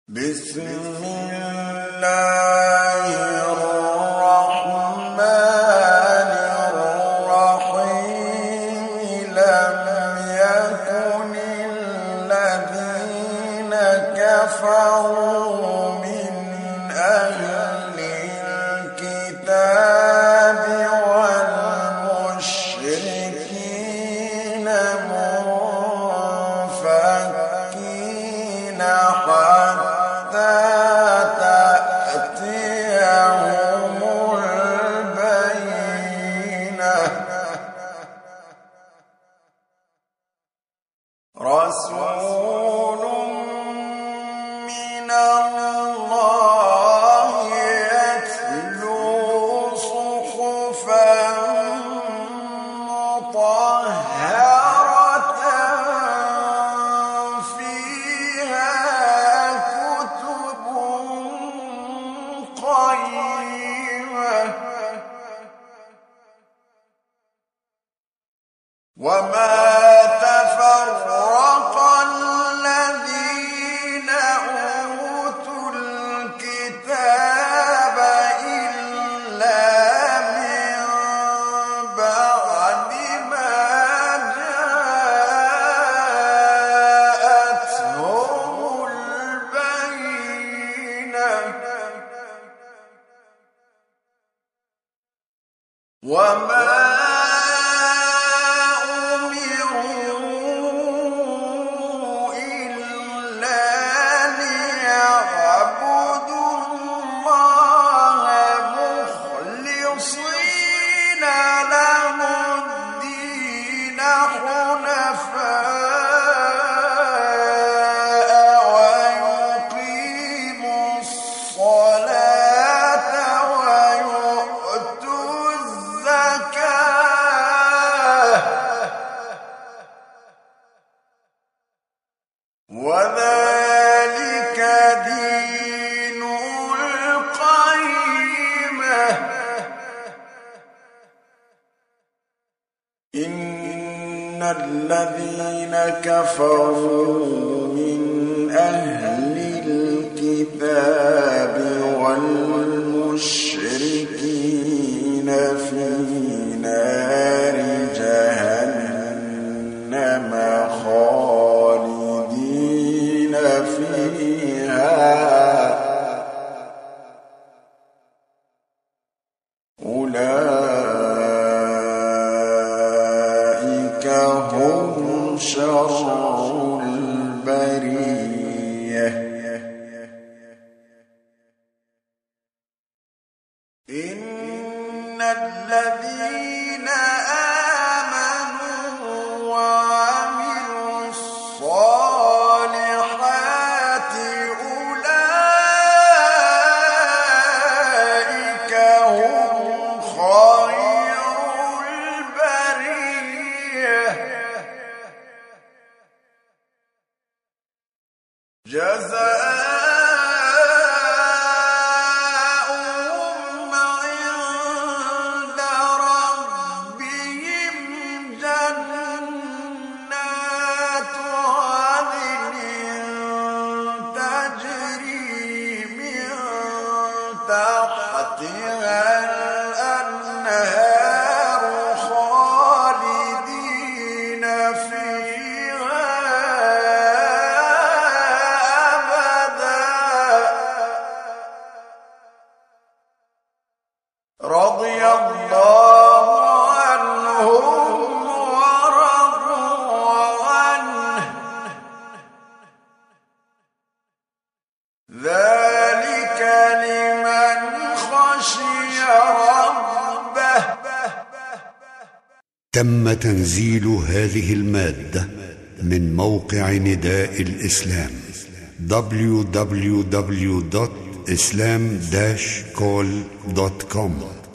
بسم الله الرحمن الرحيم لم يكن الذين كفروا من أهل الكتاب والمشركين منفكين حتى تأتيهم البينة رسول من الله يتلو صحفا مطهرة فيها كتب قيمة وما تفرق الذين أوتوا الكتاب إلا من بعد ما جاءتهم البينة وما أمروا إلا ليعبدوا الله مخلصين له الدين حنفاء ويقيموا الصلاة ويؤتوا الزكاة وذلك دين القيمة إن الذين كفروا من أهل الكتاب والمشركين في نار جهنم خالدين فيها أولئك هم شر البرية إن الذين آمنوا وعملوا الصالحات أولئك هم خير البرية جزاؤهم عند ربهم جنات عدن تجري من تحتها الأنهار خالدين فيها رضي الله عنهم ورضوا عنه ذلك لمن خشي ربه. تم تنزيل هذه المادة من موقع نداء الإسلام www.islam-call.com